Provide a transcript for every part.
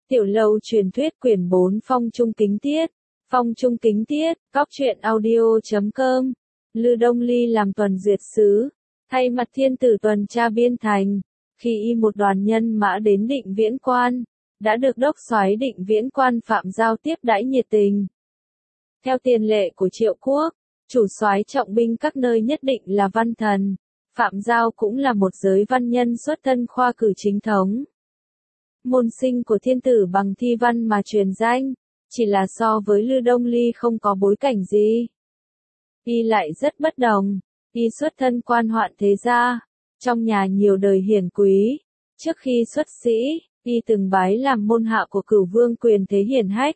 Tiểu Lâu truyền thuyết quyển 4 Phong Trung Kính Tiết. Phong Trung Kính Tiết, Cóc truyện audio.com. Lư Đông Ly làm tuần duyệt sứ, thay mặt thiên tử tuần tra biên thành. Khi y một đoàn nhân mã đến Định Viễn Quan, đã được đốc soái Định Viễn Quan Phạm Giao tiếp đãi nhiệt tình. Theo tiền lệ của Triệu Quốc, chủ soái trọng binh các nơi nhất định là văn thần. Phạm Giao cũng là một giới văn nhân xuất thân khoa cử chính thống. Môn sinh của thiên tử bằng thi văn mà truyền danh, chỉ là so với Lư Đông Ly không có bối cảnh gì. Y lại rất bất đồng, y xuất thân quan hoạn thế gia, trong nhà nhiều đời hiển quý. Trước khi xuất sĩ, y từng bái làm môn hạ của Cửu Vương quyền thế hiển hách.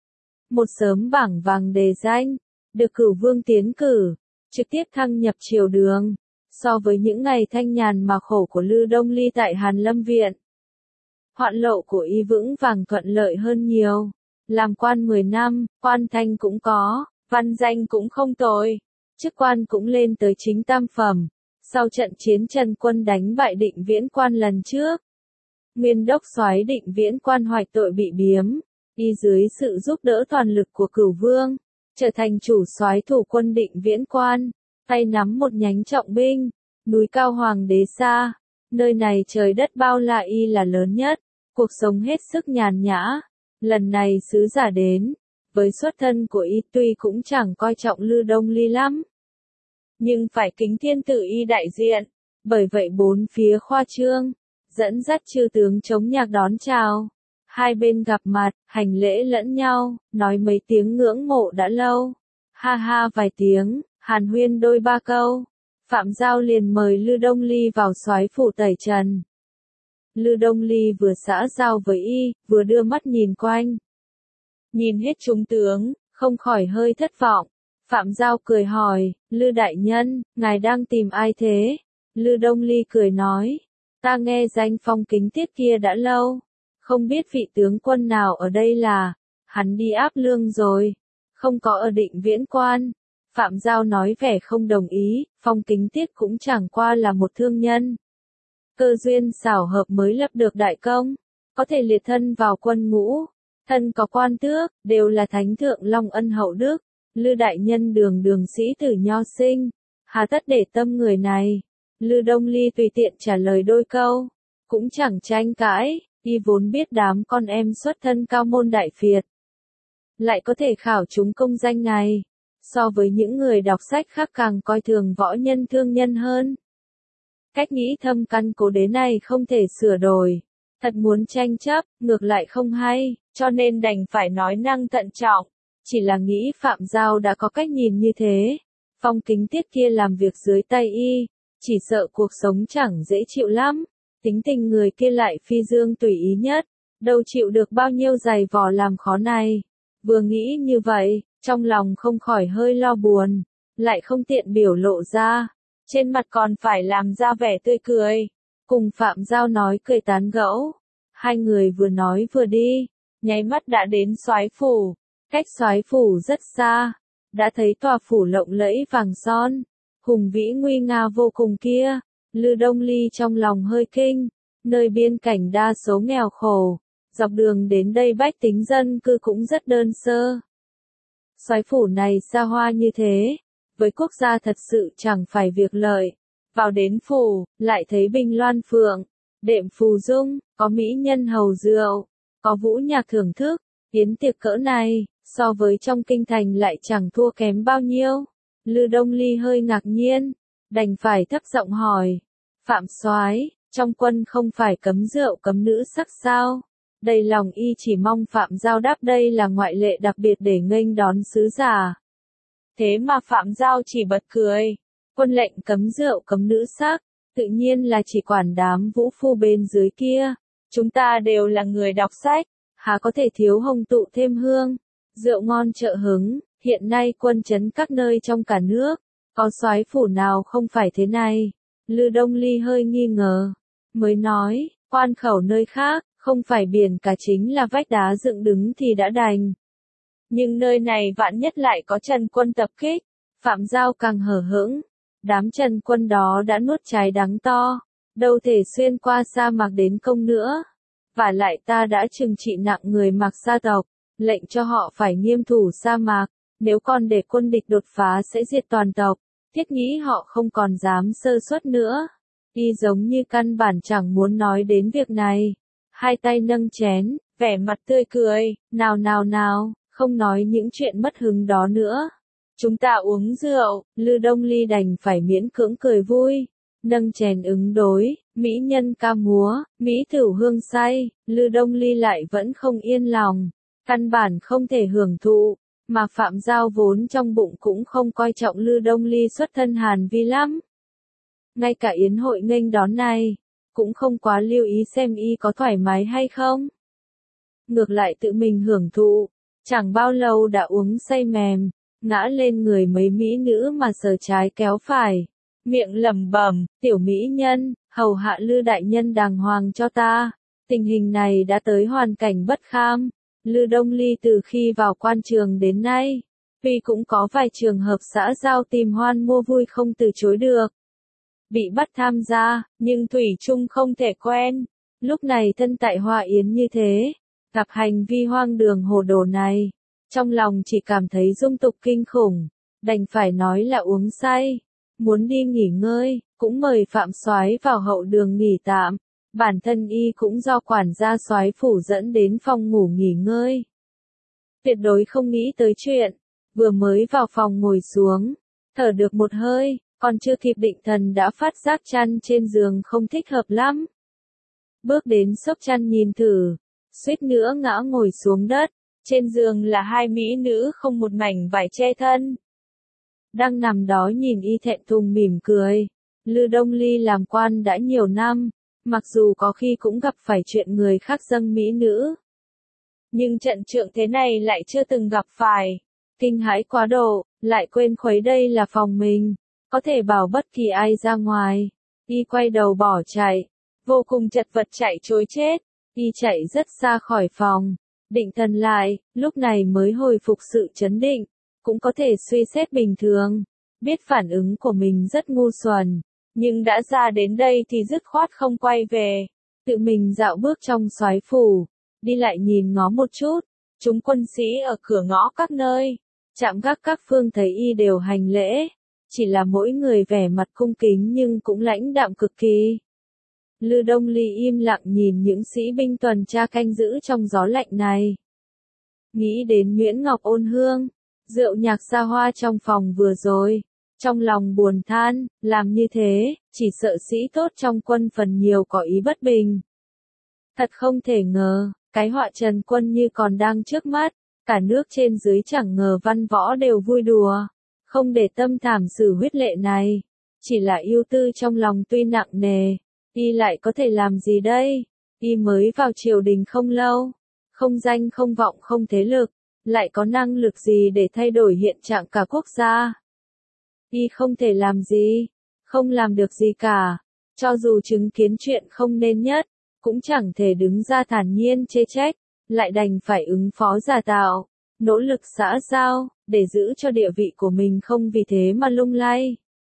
Một sớm bảng vàng đề danh, được Cửu Vương tiến cử, trực tiếp thăng nhập triều đường. So với những ngày thanh nhàn mà khổ của Lư Đông Ly tại Hàn Lâm Viện, hoạn lộ của y vững vàng thuận lợi hơn nhiều. Làm quan 10 năm, quan thanh cũng có, văn danh cũng không tồi, chức quan cũng lên tới chính tam phẩm. Sau trận chiến Trần Quân đánh bại Định Viễn Quan lần trước, nguyên đốc soái Định Viễn Quan hoạch tội bị biếm, y dưới sự giúp đỡ toàn lực của Cửu Vương, trở thành chủ soái thủ quân Định Viễn Quan, tay nắm một nhánh trọng binh, núi cao Hoàng Đế Sa. Nơi này trời đất bao la y là lớn nhất, cuộc sống hết sức nhàn nhã. Lần này sứ giả đến, với xuất thân của y tuy cũng chẳng coi trọng Lư Đông Ly lắm, nhưng phải kính thiên tử y đại diện, bởi vậy bốn phía khoa trương, dẫn dắt chư tướng chống nhạc đón chào. Hai bên gặp mặt, hành lễ lẫn nhau, nói mấy tiếng ngưỡng mộ đã lâu. Ha ha vài tiếng, hàn huyên đôi ba câu. Phạm Giao liền mời Lư Đông Ly vào soái phủ tẩy trần. Lư Đông Ly vừa xã giao với y, vừa đưa mắt nhìn quanh. Nhìn hết chúng tướng, không khỏi hơi thất vọng. Phạm Giao cười hỏi, Lư đại nhân, ngài đang tìm ai thế? Lư Đông Ly cười nói, ta nghe danh Phong Kính Tiết kia đã lâu, không biết vị tướng quân nào ở đây là, hắn đi áp lương rồi, không có ở Định Viễn Quan. Phạm Giao nói vẻ không đồng ý, Phong Kính Tiết cũng chẳng qua là một thương nhân. Cơ duyên xảo hợp mới lập được đại công, có thể liệt thân vào quân ngũ, thân có quan tước, đều là thánh thượng long ân hậu đức. Lư đại nhân đường đường sĩ tử nho sinh, hà tất để tâm người này. Lư Đông Ly tùy tiện trả lời đôi câu, cũng chẳng tranh cãi, y vốn biết đám con em xuất thân cao môn đại phiệt, lại có thể khảo chúng công danh này, so với những người đọc sách khác càng coi thường võ nhân thương nhân hơn. Cách nghĩ thâm căn cố đế này không thể sửa đổi, thật muốn tranh chấp, ngược lại không hay, cho nên đành phải nói năng thận trọng. Chỉ là nghĩ Phạm Giao đã có cách nhìn như thế, Phong Kính Tiết kia làm việc dưới tay y, chỉ sợ cuộc sống chẳng dễ chịu lắm. Tính tình người kia lại phi dương tùy ý nhất, đâu chịu được bao nhiêu giày vò làm khó này. Vừa nghĩ như vậy, trong lòng không khỏi hơi lo buồn, lại không tiện biểu lộ ra, trên mặt còn phải làm ra vẻ tươi cười, cùng Phạm Giao nói cười tán gẫu. Hai người vừa nói vừa đi, nháy mắt đã đến soái phủ. Cách soái phủ rất xa, đã thấy tòa phủ lộng lẫy vàng son, hùng vĩ nguy nga vô cùng kia. Lư Đông Ly trong lòng hơi kinh, nơi biên cảnh đa số nghèo khổ, dọc đường đến đây bách tính dân cư cũng rất đơn sơ. Soái phủ này xa hoa như thế, với quốc gia thật sự chẳng phải việc lợi. Vào đến phủ, lại thấy bình loan phượng, đệm phù dung, có mỹ nhân hầu rượu, có vũ nhạc thưởng thức. Yến tiệc cỡ này, so với trong kinh thành lại chẳng thua kém bao nhiêu. Lư Đông Ly hơi ngạc nhiên, đành phải thấp giọng hỏi, Phạm soái, trong quân không phải cấm rượu cấm nữ sắc sao? Đầy lòng y chỉ mong Phạm Giao đáp đây là ngoại lệ đặc biệt để nghênh đón sứ giả. Thế mà Phạm Giao chỉ bật cười, quân lệnh cấm rượu cấm nữ sắc, tự nhiên là chỉ quản đám vũ phu bên dưới kia. Chúng ta đều là người đọc sách, há có thể thiếu hồng tụ thêm hương, rượu ngon trợ hứng. Hiện nay quân trấn các nơi trong cả nước, có soái phủ nào không phải thế này? Lư Đông Ly hơi nghi ngờ, mới nói, quan khẩu nơi khác, không phải biển cả chính là vách đá dựng đứng thì đã đành. Nhưng nơi này vạn nhất lại có Trần Quân tập kích, Phạm Giao càng hở hững. Đám Trần Quân đó đã nuốt trái đắng to, đâu thể xuyên qua sa mạc đến công nữa. Vả lại ta đã trừng trị nặng người Mạc gia tộc, lệnh cho họ phải nghiêm thủ sa mạc, nếu còn để quân địch đột phá sẽ diệt toàn tộc, thiết nghĩ họ không còn dám sơ suất nữa. Y giống như căn bản chẳng muốn nói đến việc này. Hai tay nâng chén, vẻ mặt tươi cười, nào nào nào, không nói những chuyện mất hứng đó nữa. Chúng ta uống rượu, Lư Đông Ly đành phải miễn cưỡng cười vui. Nâng chén ứng đối, mỹ nhân ca múa, mỹ thửu hương say, Lư Đông Ly lại vẫn không yên lòng. Căn bản không thể hưởng thụ, mà Phạm Giao vốn trong bụng cũng không coi trọng Lư Đông Ly xuất thân Hàn Vi lắm. Ngay cả yến hội nghênh đón này, cũng không quá lưu ý xem y có thoải mái hay không. Ngược lại tự mình hưởng thụ, chẳng bao lâu đã uống say mềm, ngã lên người mấy mỹ nữ mà sờ trái kéo phải. Miệng lẩm bẩm, tiểu mỹ nhân, hầu hạ Lư đại nhân đàng hoàng cho ta. Tình hình này đã tới hoàn cảnh bất kham. Lư Đông Ly từ khi vào quan trường đến nay, tuy cũng có vài trường hợp xã giao tìm hoan mua vui không từ chối được. Bị bắt tham gia, nhưng thủy chung không thể quen. Lúc này thân tại Hoa Yến như thế, gặp hành vi hoang đường hồ đồ này, trong lòng chỉ cảm thấy dung tục kinh khủng, đành phải nói là uống say, muốn đi nghỉ ngơi, cũng mời Phạm Soái vào hậu đường nghỉ tạm. Bản thân y cũng do quản gia soái phủ dẫn đến phòng ngủ nghỉ ngơi. Tuyệt đối không nghĩ tới chuyện, vừa mới vào phòng ngồi xuống, thở được một hơi, còn chưa kịp định thần đã phát giác chăn trên giường không thích hợp lắm. Bước đến xốc chăn nhìn thử, suýt nữa ngã ngồi xuống đất, trên giường là hai mỹ nữ không một mảnh vải che thân. Đang nằm đó nhìn y thẹn thùng mỉm cười. Lư Đông Ly làm quan đã nhiều năm, mặc dù có khi cũng gặp phải chuyện người khác dâng mỹ nữ, nhưng trận trượng thế này lại chưa từng gặp phải. Kinh hãi quá độ, lại quên khuấy đây là phòng mình, có thể bảo bất kỳ ai ra ngoài. Y quay đầu bỏ chạy, vô cùng chật vật chạy trối chết. Y chạy rất xa khỏi phòng, định thần lại, lúc này mới hồi phục sự chấn định, cũng có thể suy xét bình thường, biết phản ứng của mình rất ngu xuẩn. Nhưng đã ra đến đây thì dứt khoát không quay về, tự mình dạo bước trong soái phủ, đi lại nhìn ngó một chút, chúng quân sĩ ở cửa ngõ các nơi, trạm gác các phương thấy y đều hành lễ, chỉ là mỗi người vẻ mặt cung kính nhưng cũng lãnh đạm cực kỳ. Lư Đông Ly im lặng nhìn những sĩ binh tuần tra canh giữ trong gió lạnh này. Nghĩ đến Nguyễn Ngọc Ôn Hương, rượu nhạc xa hoa trong phòng vừa rồi. Trong lòng buồn than, làm như thế, chỉ sợ sĩ tốt trong quân phần nhiều có ý bất bình. Thật không thể ngờ, cái họa Trần Quân như còn đang trước mắt, cả nước trên dưới chẳng ngờ văn võ đều vui đùa, không để tâm thảm xử huyết lệ này, chỉ là ưu tư trong lòng tuy nặng nề, y lại có thể làm gì đây? Y mới vào triều đình không lâu, không danh không vọng không thế lực, lại có năng lực gì để thay đổi hiện trạng cả quốc gia? Y không thể làm gì, không làm được gì cả, cho dù chứng kiến chuyện không nên nhất, cũng chẳng thể đứng ra thản nhiên chê trách, lại đành phải ứng phó giả tạo, nỗ lực xã giao, để giữ cho địa vị của mình không vì thế mà lung lay.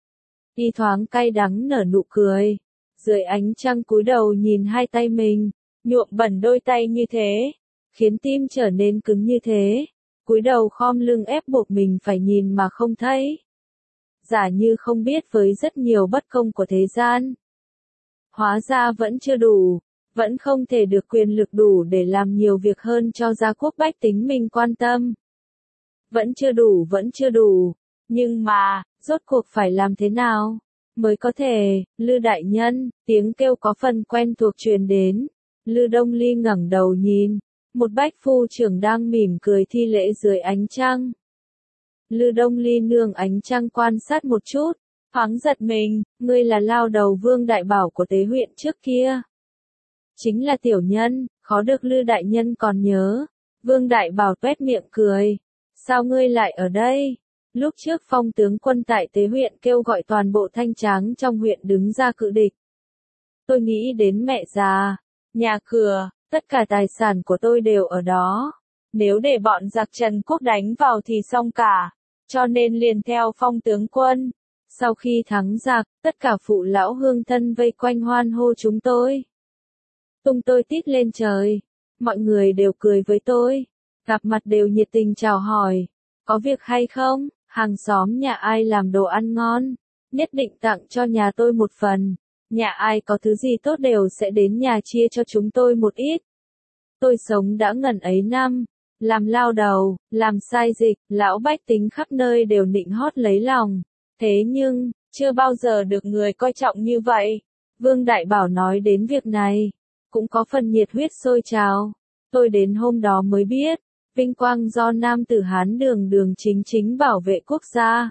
Y thoáng cay đắng nở nụ cười, dưới ánh trăng cúi đầu nhìn hai tay mình, nhuộm bẩn đôi tay như thế, khiến tim trở nên cứng như thế, cúi đầu khom lưng ép buộc mình phải nhìn mà không thấy. Giả như không biết với rất nhiều bất công của thế gian. Hóa ra vẫn chưa đủ, vẫn không thể được quyền lực đủ để làm nhiều việc hơn cho gia quốc bách tính mình quan tâm. Vẫn chưa đủ, nhưng mà, rốt cuộc phải làm thế nào, mới có thể, Lư đại nhân, tiếng kêu có phần quen thuộc truyền đến. Lư Đông Ly ngẩng đầu nhìn, một bách phu trưởng đang mỉm cười thi lễ dưới ánh trăng. Lư Đông Ly nương ánh trăng quan sát một chút, thoáng giật mình, ngươi là lao đầu Vương Đại Bảo của Tế huyện trước kia. Chính là tiểu nhân, khó được Lư đại nhân còn nhớ. Vương Đại Bảo tuét miệng cười. Sao ngươi lại ở đây? Lúc trước Phong tướng quân tại Tế huyện kêu gọi toàn bộ thanh tráng trong huyện đứng ra cự địch. Tôi nghĩ đến mẹ già, nhà cửa, tất cả tài sản của tôi đều ở đó. Nếu để bọn giặc Trần Quốc đánh vào thì xong cả. Cho nên liền theo Phong tướng quân. Sau khi thắng giặc, tất cả phụ lão hương thân vây quanh hoan hô chúng tôi. tung tôi tít lên trời. Mọi người đều cười với tôi, gặp mặt đều nhiệt tình chào hỏi, có việc hay không, hàng xóm nhà ai làm đồ ăn ngon, nhất định tặng cho nhà tôi một phần, nhà ai có thứ gì tốt đều sẽ đến nhà chia cho chúng tôi một ít. Tôi sống đã ngần ấy năm, làm lao đầu, làm sai dịch, lão bách tính khắp nơi đều nịnh hót lấy lòng, thế nhưng, chưa bao giờ được người coi trọng như vậy. Vương Đại Bảo nói đến việc này, cũng có phần nhiệt huyết sôi trào. Tôi đến hôm đó mới biết, vinh quang do nam tử Hán đường đường chính chính bảo vệ quốc gia.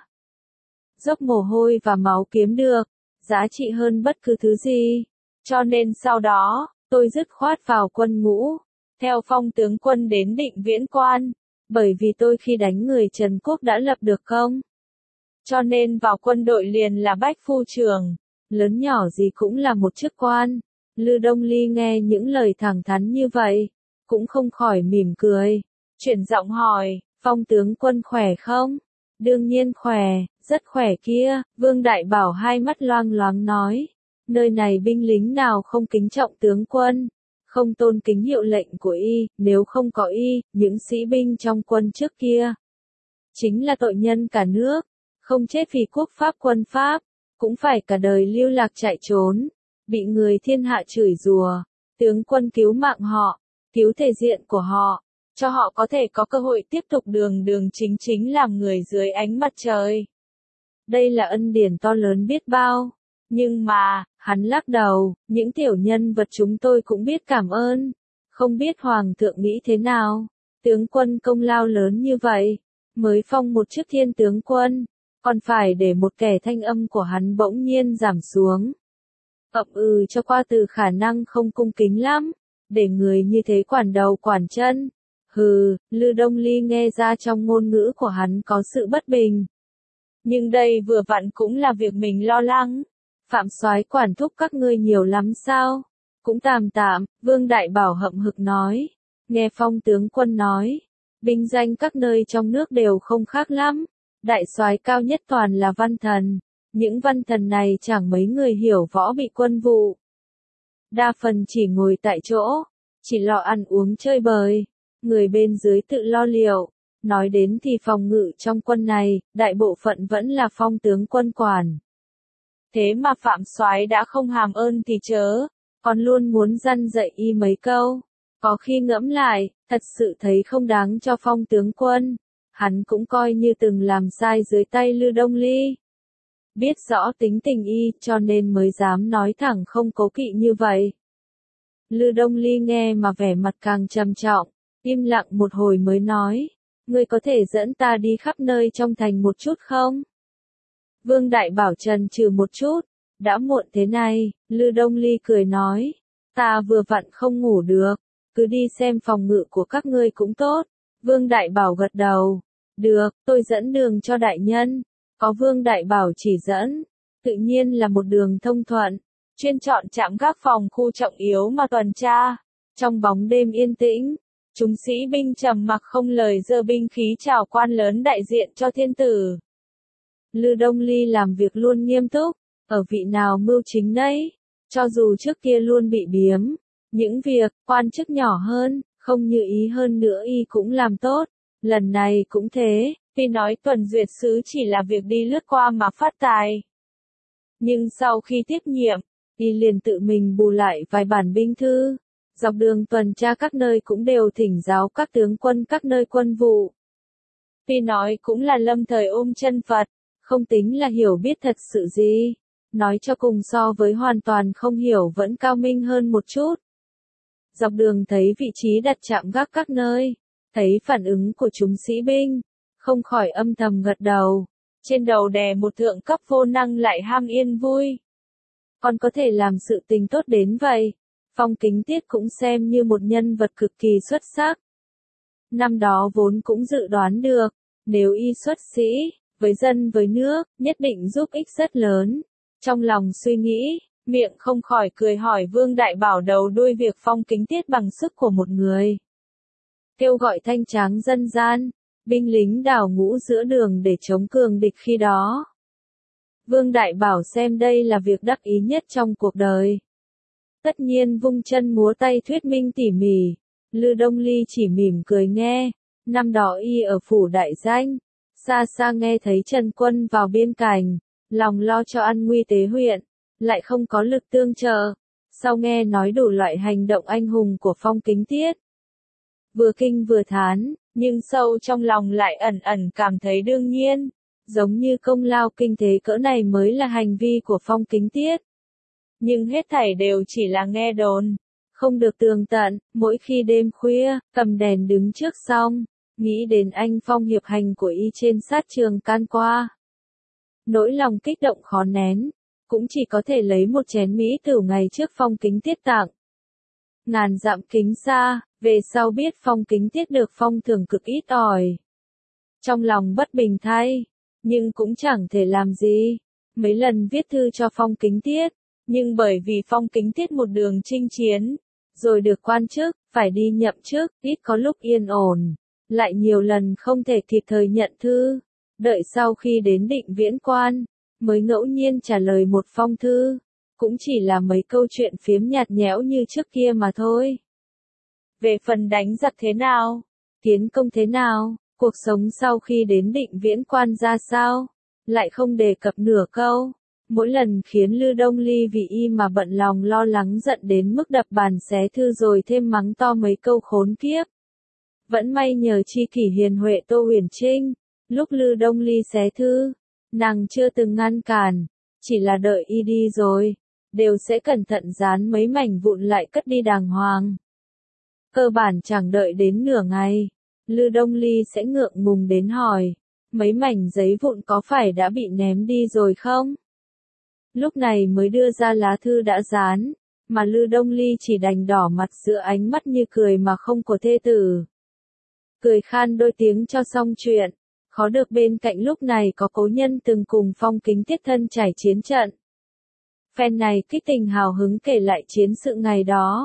Dốc mồ hôi và máu kiếm được, giá trị hơn bất cứ thứ gì. Cho nên sau đó, tôi dứt khoát vào quân ngũ, theo phong tướng quân đến Định Viễn Quan, bởi vì tôi khi đánh người Trần Quốc đã lập được công. Cho nên vào quân đội liền là bách phu trưởng, lớn nhỏ gì cũng là một chức quan. Lư Đông Ly nghe những lời thẳng thắn như vậy, cũng không khỏi mỉm cười, chuyển giọng hỏi, phong tướng quân khỏe không? Đương nhiên khỏe, rất khỏe kia, Vương Đại Bảo hai mắt loang loáng nói, nơi này binh lính nào không kính trọng tướng quân, không tôn kính hiệu lệnh của y, nếu không có y, những sĩ binh trong quân trước kia, chính là tội nhân cả nước, không chết vì quốc pháp quân pháp, cũng phải cả đời lưu lạc chạy trốn, bị người thiên hạ chửi rủa, tướng quân cứu mạng họ, cứu thể diện của họ, cho họ có thể có cơ hội tiếp tục đường đường chính chính làm người dưới ánh mặt trời. Đây là ân điển to lớn biết bao. Nhưng mà, hắn lắc đầu, những tiểu nhân vật chúng tôi cũng biết cảm ơn. Không biết Hoàng thượng nghĩ thế nào, tướng quân công lao lớn như vậy, mới phong một chức thiên tướng quân, còn phải để một kẻ thanh âm của hắn bỗng nhiên giảm xuống. Cho qua từ khả năng không cung kính lắm, để người như thế quản đầu quản chân. Hừ, Lư Đông Ly nghe ra trong ngôn ngữ của hắn có sự bất bình. Nhưng đây vừa vặn cũng là việc mình lo lắng. Phạm soái quản thúc các ngươi nhiều lắm sao? Cũng tạm tạm, Vương Đại Bảo hậm hực nói. Nghe phong tướng quân nói, binh danh các nơi trong nước đều không khác lắm. Đại soái cao nhất toàn là văn thần. Những văn thần này chẳng mấy người hiểu võ bị quân vụ. Đa phần chỉ ngồi tại chỗ, chỉ lo ăn uống chơi bời. Người bên dưới tự lo liệu. Nói đến thì phòng ngự trong quân này, đại bộ phận vẫn là phong tướng quân quản. Thế mà Phạm soái đã không hàm ơn thì chớ, còn luôn muốn răn dạy y mấy câu. Có khi ngẫm lại, thật sự thấy không đáng cho phong tướng quân. Hắn cũng coi như từng làm sai dưới tay Lư Đông Ly. Biết rõ tính tình y, cho nên mới dám nói thẳng không cố kỵ như vậy. Lư Đông Ly nghe mà vẻ mặt càng trầm trọng, im lặng một hồi mới nói, ngươi có thể dẫn ta đi khắp nơi trong thành một chút không? Vương Đại Bảo trần trừ một chút, đã muộn thế này, Lư Đông Ly cười nói, ta vừa vặn không ngủ được, cứ đi xem phòng ngự của các ngươi cũng tốt. Vương Đại Bảo gật đầu, được, tôi dẫn đường cho đại nhân. Có Vương Đại Bảo chỉ dẫn, tự nhiên là một đường thông thuận, chuyên chọn trạm gác phòng khu trọng yếu mà tuần tra. Trong bóng đêm yên tĩnh, chúng sĩ binh trầm mặc không lời giơ binh khí chào quan lớn đại diện cho thiên tử. Lư Đông Ly làm việc luôn nghiêm túc, ở vị nào mưu chính nấy, cho dù trước kia luôn bị biếm, những việc, quan chức nhỏ hơn, không như ý hơn nữa y cũng làm tốt, lần này cũng thế, tuy nói tuần duyệt sứ chỉ là việc đi lướt qua mà phát tài. Nhưng sau khi tiếp nhiệm, y liền tự mình bù lại vài bản binh thư, dọc đường tuần tra các nơi cũng đều thỉnh giáo các tướng quân các nơi quân vụ. Tuy nói cũng là lâm thời ôm chân Phật, không tính là hiểu biết thật sự gì, nói cho cùng so với hoàn toàn không hiểu vẫn cao minh hơn một chút. Dọc đường thấy vị trí đặt trạm gác các nơi, thấy phản ứng của chúng sĩ binh, không khỏi âm thầm gật đầu, trên đầu đè một thượng cấp vô năng lại ham yên vui. Còn có thể làm sự tình tốt đến vậy, Phong Kính Tiết cũng xem như một nhân vật cực kỳ xuất sắc. Năm đó vốn cũng dự đoán được, nếu y xuất sĩ, với dân với nước, nhất định giúp ích rất lớn. Trong lòng suy nghĩ, miệng không khỏi cười hỏi Vương Đại Bảo đầu đuôi việc Phong Kính Tiết bằng sức của một người. Kêu gọi thanh tráng dân gian, binh lính đào ngũ giữa đường để chống cường địch khi đó. Vương Đại Bảo xem đây là việc đắc ý nhất trong cuộc đời. tất nhiên vung chân múa tay thuyết minh tỉ mỉ. Lư Đông Ly chỉ mỉm cười nghe, năm đó y ở phủ đại danh, xa xa nghe thấy Trần Quân vào biên cảnh, lòng lo cho an nguy tế huyện, lại không có lực tương trợ, sau nghe nói đủ loại hành động anh hùng của Phong Kính Tiết. Vừa kinh vừa thán, nhưng sâu trong lòng lại ẩn ẩn cảm thấy đương nhiên, giống như công lao kinh thế cỡ này mới là hành vi của Phong Kính Tiết. Nhưng hết thảy đều chỉ là nghe đồn, không được tường tận, mỗi khi đêm khuya, cầm đèn đứng trước xong, nghĩ đến anh Phong hiệp hành của y trên sát trường can qua. Nỗi lòng kích động khó nén, cũng chỉ có thể lấy một chén mỹ tửu ngày trước Phong Kính Tiết tặng. Ngàn dặm kính xa, về sau biết Phong Kính Tiết được phong thưởng cực ít ỏi. Trong lòng bất bình thay, nhưng cũng chẳng thể làm gì. Mấy lần viết thư cho Phong Kính Tiết, nhưng bởi vì Phong Kính Tiết một đường chinh chiến, rồi được quan chức, phải đi nhậm chức, ít có lúc yên ổn, lại nhiều lần không thể kịp thời nhận thư. Đợi sau khi đến Định Viễn Quan, mới ngẫu nhiên trả lời một phong thư, cũng chỉ là mấy câu chuyện phiếm nhạt nhẽo như trước kia mà thôi. Về phần đánh giặc thế nào, tiến công thế nào, cuộc sống sau khi đến Định Viễn Quan ra sao, lại không đề cập nửa câu. Mỗi lần khiến Lư Đông Ly vì y mà bận lòng lo lắng giận đến mức đập bàn xé thư rồi thêm mắng to mấy câu khốn kiếp. Vẫn may nhờ tri kỷ hiền huệ Tô Huyền Trinh, lúc Lư Đông Ly xé thư, nàng chưa từng ngăn cản, chỉ là đợi y đi rồi, đều sẽ cẩn thận dán mấy mảnh vụn lại cất đi đàng hoàng. Cơ bản chẳng đợi đến nửa ngày, Lư Đông Ly sẽ ngượng ngùng đến hỏi, mấy mảnh giấy vụn có phải đã bị ném đi rồi không? Lúc này mới đưa ra lá thư đã dán, mà Lư Đông Ly chỉ đành đỏ mặt giữa ánh mắt như cười mà không có thê tử. Cười khan đôi tiếng cho xong chuyện, khó được bên cạnh lúc này có cố nhân từng cùng Phong Kính Tiết thân trải chiến trận. Phen này kích tình hào hứng kể lại chiến sự ngày đó.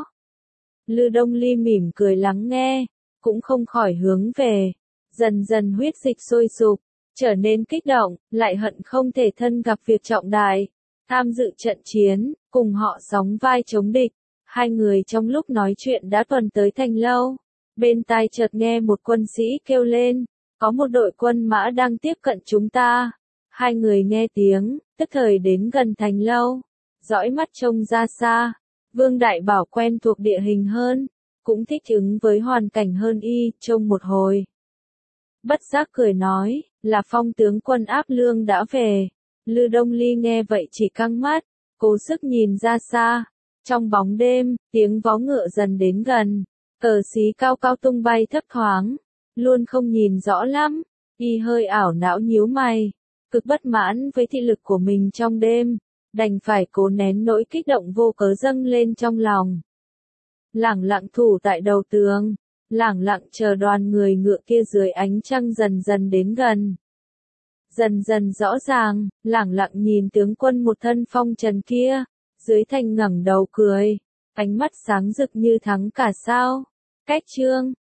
Lư Đông Ly mỉm cười lắng nghe, cũng không khỏi hướng về, dần dần huyết dịch sôi sục, trở nên kích động, lại hận không thể thân gặp việc trọng đại, tham dự trận chiến, cùng họ sóng vai chống địch. Hai người trong lúc nói chuyện đã tuần tới thành lâu, bên tai chợt nghe một quân sĩ kêu lên, có một đội quân mã đang tiếp cận chúng ta. Hai người nghe tiếng, tức thời đến gần thành lâu, dõi mắt trông ra xa. Vương Đại Bảo quen thuộc địa hình hơn, cũng thích ứng với hoàn cảnh hơn y, trông một hồi. Bất giác cười nói, là Phong tướng quân Áp Lương đã về. Lư Đông Ly nghe vậy chỉ căng mắt, cố sức nhìn ra xa. Trong bóng đêm, tiếng vó ngựa dần đến gần, cờ xí cao cao tung bay thấp thoáng, luôn không nhìn rõ lắm. Y hơi ảo não nhíu mày, cực bất mãn với thị lực của mình trong đêm, đành phải cố nén nỗi kích động vô cớ dâng lên trong lòng. Lẳng lặng thủ tại đầu tường, lẳng lặng chờ đoàn người ngựa kia dưới ánh trăng dần dần đến gần. Dần dần rõ ràng, lẳng lặng nhìn tướng quân một thân phong trần kia, dưới thành ngẩng đầu cười, ánh mắt sáng rực như thắng cả sao. Cách chương